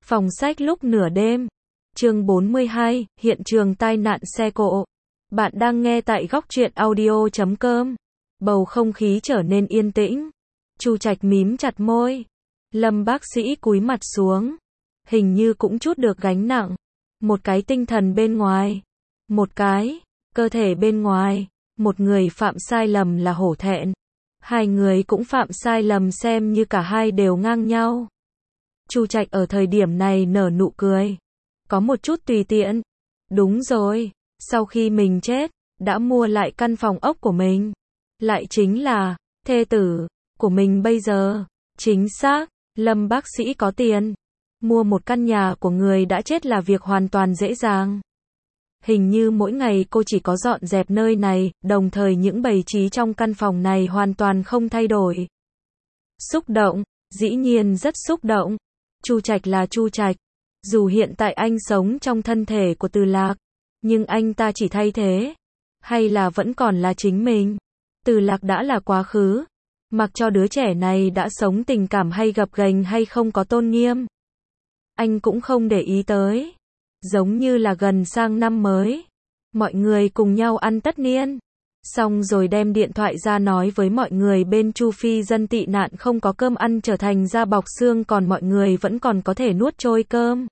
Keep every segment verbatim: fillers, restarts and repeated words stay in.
Phòng sách lúc nửa đêm. Chương bốn mươi hai, hiện trường tai nạn xe cộ. Bạn đang nghe tại góc truyện audio chấm com. Bầu không khí trở nên yên tĩnh. Chu Trạch mím chặt môi. Lâm bác sĩ cúi mặt xuống. Hình như cũng chút được gánh nặng. Một cái tinh thần bên ngoài. Một cái, cơ thể bên ngoài. Một người phạm sai lầm là hổ thẹn. Hai người cũng phạm sai lầm xem như cả hai đều ngang nhau. Chu Trạch ở thời điểm này nở nụ cười. Có một chút tùy tiện. Đúng rồi, sau khi mình chết, đã mua lại căn phòng ốc của mình. Lại chính là, thê tử, của mình bây giờ. Chính xác, Lâm bác sĩ có tiền. Mua một căn nhà của người đã chết là việc hoàn toàn dễ dàng. Hình như mỗi ngày cô chỉ có dọn dẹp nơi này, đồng thời những bày trí trong căn phòng này hoàn toàn không thay đổi. Xúc động, dĩ nhiên rất xúc động. Chu Trạch là Chu Trạch. Dù hiện tại anh sống trong thân thể của Từ Lạc, nhưng anh ta chỉ thay thế. Hay là vẫn còn là chính mình? Từ Lạc đã là quá khứ. Mặc cho đứa trẻ này đã sống tình cảm hay gập ghềnh hay không có tôn nghiêm. Anh cũng không để ý tới. Giống như là gần sang năm mới. Mọi người cùng nhau ăn tất niên. Xong rồi đem điện thoại ra nói với mọi người bên Chu Phi dân tị nạn không có cơm ăn trở thành da bọc xương còn mọi người vẫn còn có thể nuốt trôi cơm.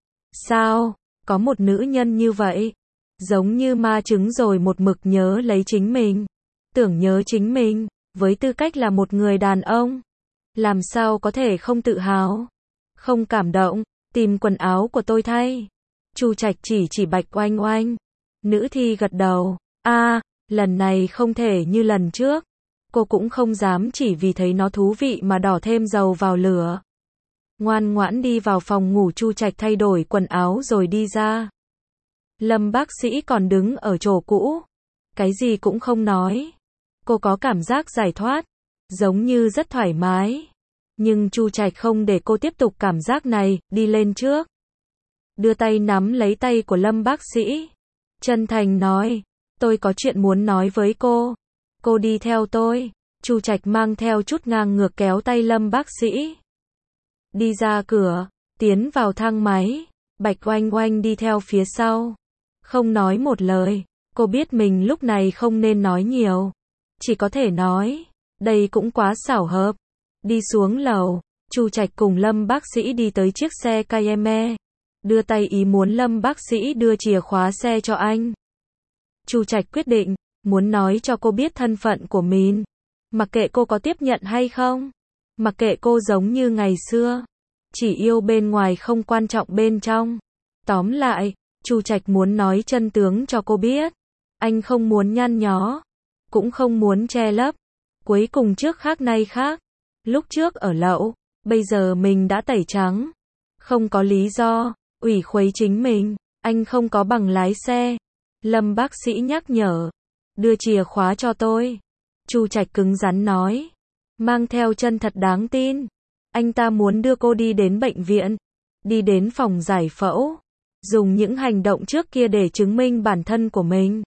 Sao? Có một nữ nhân như vậy. Giống như ma trứng rồi một mực nhớ lấy chính mình. Tưởng nhớ chính mình, với tư cách là một người đàn ông. Làm sao có thể không tự hào? Không cảm động, tìm quần áo của tôi thay. Chu Trạch chỉ chỉ Bạch Oanh Oanh. Nữ thi gật đầu. A, à, lần này không thể như lần trước. Cô cũng không dám chỉ vì thấy nó thú vị mà đỏ thêm dầu vào lửa. Ngoan ngoãn đi vào phòng ngủ. Chu Trạch thay đổi quần áo rồi đi ra. Lâm bác sĩ còn đứng ở chỗ cũ. Cái gì cũng không nói. Cô có cảm giác giải thoát. Giống như rất thoải mái. Nhưng Chu Trạch không để cô tiếp tục cảm giác này, đi lên trước. Đưa tay nắm lấy tay của Lâm bác sĩ. Chân thành nói. Tôi có chuyện muốn nói với cô. Cô đi theo tôi. Chu Trạch mang theo chút ngang ngược kéo tay Lâm bác sĩ. Đi ra cửa, tiến vào thang máy. Bạch Oanh Oanh đi theo phía sau. Không nói một lời. Cô biết mình lúc này không nên nói nhiều. Chỉ có thể nói. Đây cũng quá xảo hợp. Đi xuống lầu. Chu Trạch cùng Lâm bác sĩ đi tới chiếc xe Cayenne. Đưa tay ý muốn Lâm bác sĩ đưa chìa khóa xe cho anh. Chu Trạch quyết định, muốn nói cho cô biết thân phận của mình. Mặc kệ cô có tiếp nhận hay không. Mặc kệ cô giống như ngày xưa. Chỉ yêu bên ngoài không quan trọng bên trong. Tóm lại, Chu Trạch muốn nói chân tướng cho cô biết. Anh không muốn nhăn nhó. Cũng không muốn che lấp. Cuối cùng trước khác nay khác. Lúc trước ở lậu, bây giờ mình đã tẩy trắng. Không có lý do, ủy khuấy chính mình. Anh không có bằng lái xe. Lâm bác sĩ nhắc nhở. Đưa chìa khóa cho tôi. Chu Trạch cứng rắn nói. Mang theo chân thật đáng tin. Anh ta muốn đưa cô đi đến bệnh viện. Đi đến phòng giải phẫu. Dùng những hành động trước kia để chứng minh bản thân của mình.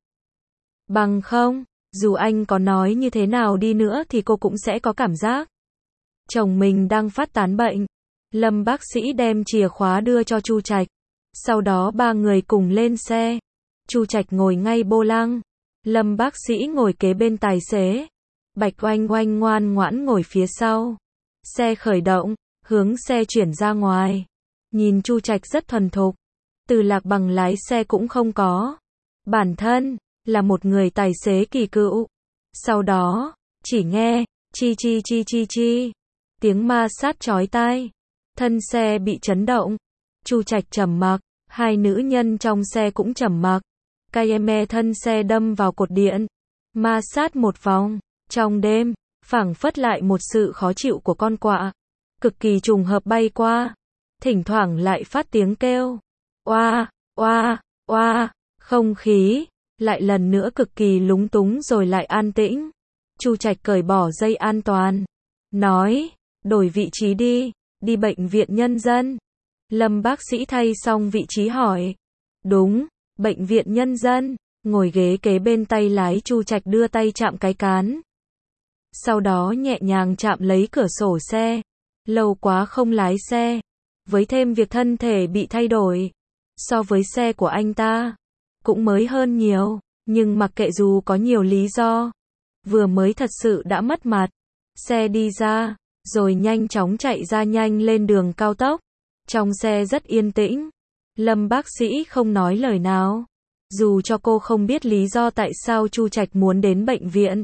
Bằng không, dù anh có nói như thế nào đi nữa thì cô cũng sẽ có cảm giác. Chồng mình đang phát tán bệnh. Lâm bác sĩ đem chìa khóa đưa cho Chu Trạch. Sau đó ba người cùng lên xe. Chu Trạch ngồi ngay vô lăng. Lâm bác sĩ ngồi kế bên tài xế. Bạch Oanh Oanh ngoan ngoãn ngồi phía sau. Xe khởi động, hướng xe chuyển ra ngoài. Nhìn Chu Trạch rất thuần thục. Từ Lạc bằng lái xe cũng không có. Bản thân, là một người tài xế kỳ cựu. Sau đó, chỉ nghe, chi chi chi chi chi. Tiếng ma sát chói tai. Thân xe bị chấn động. Chu Trạch trầm mặc. Hai nữ nhân trong xe cũng trầm mặc. Cayenne thân xe đâm vào cột điện. Ma sát một vòng. Trong đêm, phảng phất lại một sự khó chịu của con quạ. Cực kỳ trùng hợp bay qua. Thỉnh thoảng lại phát tiếng kêu. Oa, oa, oa. Không khí lại lần nữa cực kỳ lúng túng rồi lại an tĩnh. Chu Trạch cởi bỏ dây an toàn. Nói, đổi vị trí đi. Đi bệnh viện nhân dân. Lâm bác sĩ thay xong vị trí hỏi. Đúng, bệnh viện nhân dân. Ngồi ghế kế bên tay lái. Chu Trạch đưa tay chạm cái cán. Sau đó nhẹ nhàng chạm lấy cửa sổ xe. Lâu quá không lái xe. với thêm việc thân thể bị thay đổi, so với xe của anh ta, cũng mới hơn nhiều, nhưng mặc kệ dù có nhiều lý do, vừa mới thật sự đã mất mặt, xe đi ra, rồi nhanh chóng chạy ra nhanh lên đường cao tốc, trong xe rất yên tĩnh, Lâm bác sĩ không nói lời nào, dù cho cô không biết lý do tại sao Chu Trạch muốn đến bệnh viện,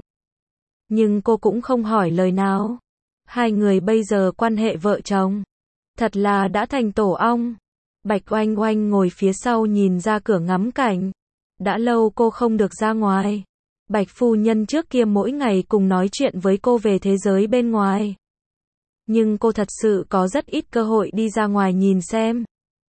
nhưng cô cũng không hỏi lời nào, hai người bây giờ quan hệ vợ chồng, thật là đã thành tổ ong. Bạch Oanh Oanh ngồi phía sau nhìn ra cửa ngắm cảnh. Đã lâu cô không được ra ngoài. Bạch phu nhân trước kia mỗi ngày cùng nói chuyện với cô về thế giới bên ngoài. Nhưng cô thật sự có rất ít cơ hội đi ra ngoài nhìn xem.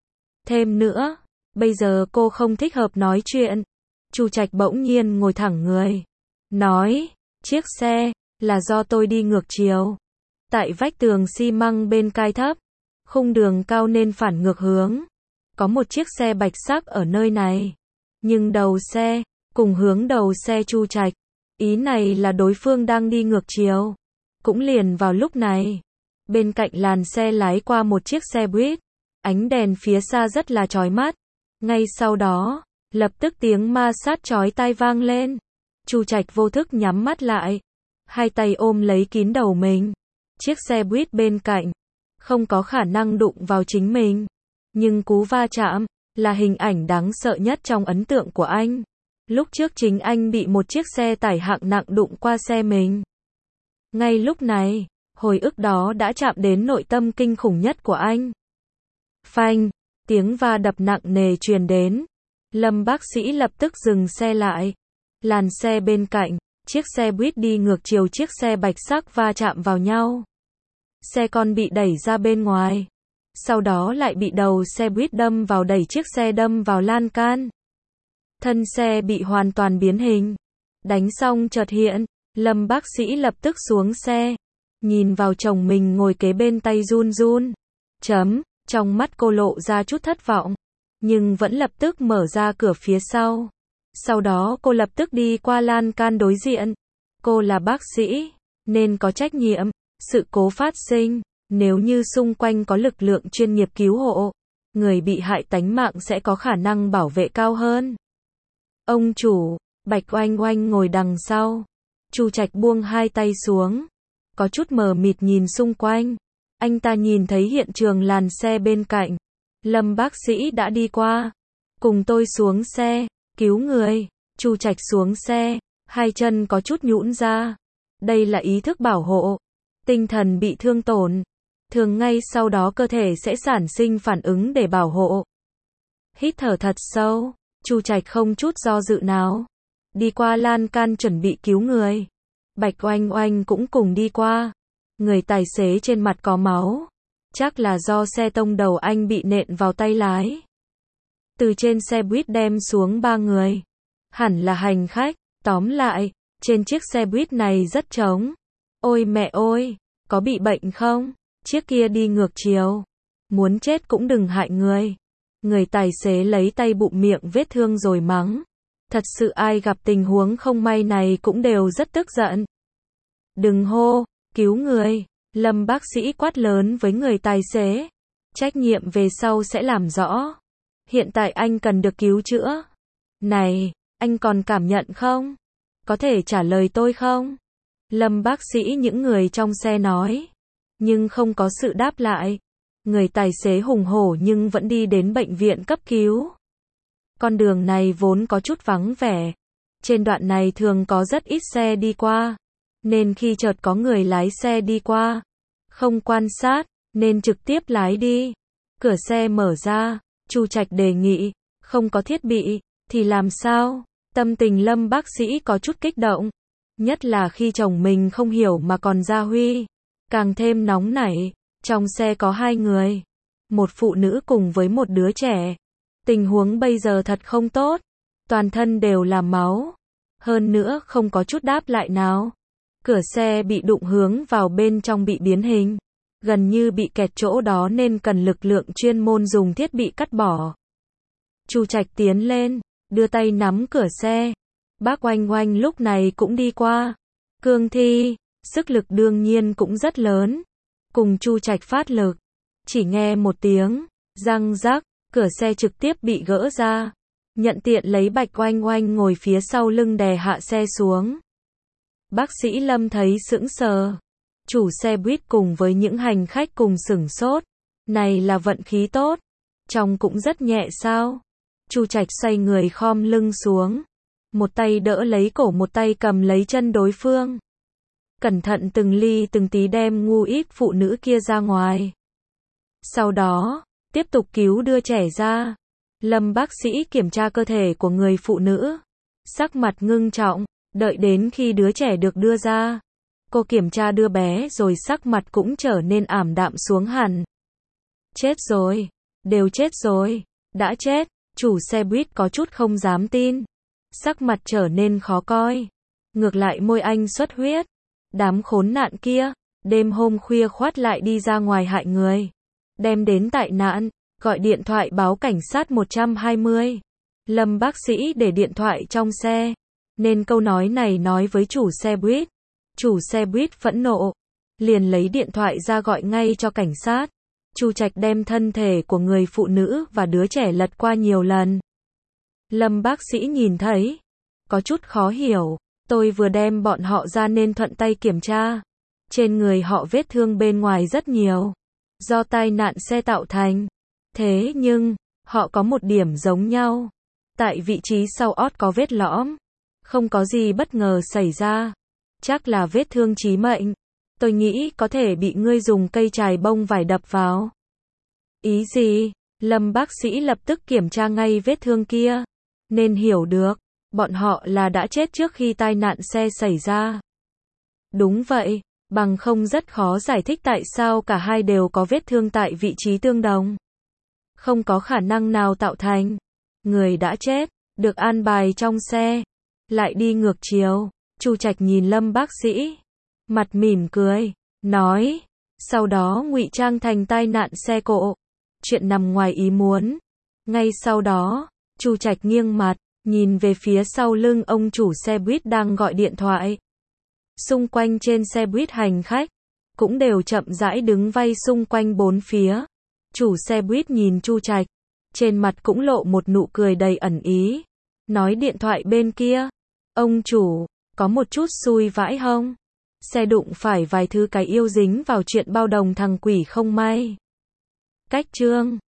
Thêm nữa, bây giờ cô không thích hợp nói chuyện. Chu Trạch bỗng nhiên ngồi thẳng người. Nói, chiếc xe, là do tôi đi ngược chiều. Tại vách tường xi măng bên cai thấp. Khung đường cao nên phản ngược hướng. Có một chiếc xe bạch sắc ở nơi này. Nhưng đầu xe, cùng hướng đầu xe Chu Trạch. Ý này là đối phương đang đi ngược chiều. Cũng liền vào lúc này. Bên cạnh làn xe lái qua một chiếc xe buýt. Ánh đèn phía xa rất là chói mắt. Ngay sau đó, lập tức tiếng ma sát chói tai vang lên. Chu Trạch vô thức nhắm mắt lại. Hai tay ôm lấy kín đầu mình. Chiếc xe buýt bên cạnh. Không có khả năng đụng vào chính mình. Nhưng cú va chạm, là hình ảnh đáng sợ nhất trong ấn tượng của anh. Lúc trước chính anh bị một chiếc xe tải hạng nặng đụng qua xe mình. Ngay lúc này, hồi ức đó đã chạm đến nội tâm kinh khủng nhất của anh. Phanh, tiếng va đập nặng nề truyền đến. Lâm bác sĩ lập tức dừng xe lại. Làn xe bên cạnh, chiếc xe buýt đi ngược chiều chiếc xe bạch sắc va chạm vào nhau. Xe con bị đẩy ra bên ngoài. Sau đó lại bị đầu xe buýt đâm vào đẩy chiếc xe đâm vào lan can. Thân xe bị hoàn toàn biến hình. Đánh xong chợt hiện, Lâm bác sĩ lập tức xuống xe. Nhìn vào chồng mình ngồi kế bên tay run run. Chấm, trong mắt cô lộ ra chút thất vọng. Nhưng vẫn lập tức mở ra cửa phía sau. Sau đó cô lập tức đi qua lan can đối diện. Cô là bác sĩ, nên có trách nhiệm. Sự cố phát sinh, nếu như xung quanh có lực lượng chuyên nghiệp cứu hộ, người bị hại tánh mạng sẽ có khả năng bảo vệ cao hơn. Ông chủ, Bạch Oanh Oanh ngồi đằng sau. Chu Trạch buông hai tay xuống. Có chút mờ mịt nhìn xung quanh. Anh ta nhìn thấy hiện trường làn xe bên cạnh. Lâm bác sĩ đã đi qua. Cùng tôi xuống xe, cứu người. Chu Trạch xuống xe, hai chân có chút nhũn ra. Đây là ý thức bảo hộ. Tinh thần bị thương tổn. Thường ngay sau đó cơ thể sẽ sản sinh phản ứng để bảo hộ. Hít thở thật sâu. Chu Trạch không chút do dự nào. Đi qua lan can chuẩn bị cứu người. Bạch Oanh Oanh cũng cùng đi qua. Người tài xế trên mặt có máu. Chắc là do xe tông đầu anh bị nện vào tay lái. Từ trên xe buýt đem xuống ba người. Hẳn là hành khách. Tóm lại, trên chiếc xe buýt này rất trống. Ôi mẹ ơi, có bị bệnh không? Chiếc kia đi ngược chiều. Muốn chết cũng đừng hại người. Người tài xế lấy tay bụm miệng vết thương rồi mắng. Thật sự ai gặp tình huống không may này cũng đều rất tức giận. Đừng hô, cứu người. Lâm bác sĩ quát lớn với người tài xế. Trách nhiệm về sau sẽ làm rõ. Hiện tại anh cần được cứu chữa. Này, anh còn cảm nhận không? Có thể trả lời tôi không? Lâm bác sĩ những người trong xe nói. Nhưng không có sự đáp lại. Người tài xế hùng hổ nhưng vẫn đi đến bệnh viện cấp cứu. Con đường này vốn có chút vắng vẻ. Trên đoạn này thường có rất ít xe đi qua. Nên khi chợt có người lái xe đi qua. Không quan sát, nên trực tiếp lái đi. Cửa xe mở ra, Chu Trạch đề nghị. Không có thiết bị, thì làm sao? Tâm tình Lâm bác sĩ có chút kích động. Nhất là khi chồng mình không hiểu mà còn ra huy. Càng thêm nóng nảy. Trong xe có hai người. Một phụ nữ cùng với một đứa trẻ. Tình huống bây giờ thật không tốt. Toàn thân đều là máu. Hơn nữa không có chút đáp lại nào. Cửa xe bị đụng hướng vào bên trong bị biến hình. Gần như bị kẹt chỗ đó nên cần lực lượng chuyên môn dùng thiết bị cắt bỏ. Chu Trạch tiến lên, đưa tay nắm cửa xe. Bác Oanh Oanh lúc này cũng đi qua. Cương thi, sức lực đương nhiên cũng rất lớn. Cùng Chu Trạch phát lực. Chỉ nghe một tiếng, răng rắc, cửa xe trực tiếp bị gỡ ra. Nhận tiện lấy Bạch Oanh Oanh ngồi phía sau lưng đè hạ xe xuống. Bác sĩ Lâm thấy sững sờ. Chủ xe buýt cùng với những hành khách cùng sửng sốt. Này là vận khí tốt. Trông cũng rất nhẹ sao. Chu Trạch xoay người khom lưng xuống. Một tay đỡ lấy cổ, một tay cầm lấy chân đối phương. Cẩn thận từng ly từng tí đem ngu ít phụ nữ kia ra ngoài. Sau đó, tiếp tục cứu đưa trẻ ra. Lâm bác sĩ kiểm tra cơ thể của người phụ nữ. Sắc mặt ngưng trọng, đợi đến khi đứa trẻ được đưa ra. Cô kiểm tra đứa bé rồi sắc mặt cũng trở nên ảm đạm xuống hẳn. Chết rồi, đều chết rồi, đã chết, chủ xe buýt có chút không dám tin. Sắc mặt trở nên khó coi. Ngược lại môi anh xuất huyết. Đám khốn nạn kia, đêm hôm khuya khoắt lại đi ra ngoài hại người. Đem đến tại nạn, gọi điện thoại báo cảnh sát một hai không. Lâm bác sĩ để điện thoại trong xe, nên câu nói này nói với chủ xe buýt. Chủ xe buýt phẫn nộ, liền lấy điện thoại ra gọi ngay cho cảnh sát. Chu Trạch đem thân thể của người phụ nữ và đứa trẻ lật qua nhiều lần. Lâm bác sĩ nhìn thấy, có chút khó hiểu. Tôi vừa đem bọn họ ra nên thuận tay kiểm tra. Trên người họ vết thương bên ngoài rất nhiều, do tai nạn xe tạo thành. Thế nhưng, họ có một điểm giống nhau. Tại vị trí sau ót có vết lõm. Không có gì bất ngờ xảy ra. Chắc là vết thương chí mệnh. Tôi nghĩ có thể bị ngươi dùng cây chài bông vải đập vào. Ý gì? Lâm bác sĩ lập tức kiểm tra ngay vết thương kia. Nên hiểu được, bọn họ là đã chết trước khi tai nạn xe xảy ra. Đúng vậy, bằng không rất khó giải thích tại sao cả hai đều có vết thương tại vị trí tương đồng. Không có khả năng nào tạo thành. Người đã chết, được an bài trong xe, lại đi ngược chiều. Chu Trạch nhìn Lâm bác sĩ, mặt mỉm cười, nói, sau đó ngụy trang thành tai nạn xe cộ. Chuyện nằm ngoài ý muốn. Ngay sau đó, Chu Trạch nghiêng mặt, nhìn về phía sau lưng ông chủ xe buýt đang gọi điện thoại. Xung quanh trên xe buýt hành khách, cũng đều chậm rãi đứng vây xung quanh bốn phía. Chủ xe buýt nhìn Chu Trạch, trên mặt cũng lộ một nụ cười đầy ẩn ý. Nói điện thoại bên kia, ông chủ, có một chút xui vãi hông? Xe đụng phải vài thứ cái yêu dính vào chuyện bao đồng thằng quỷ không may. Cách chương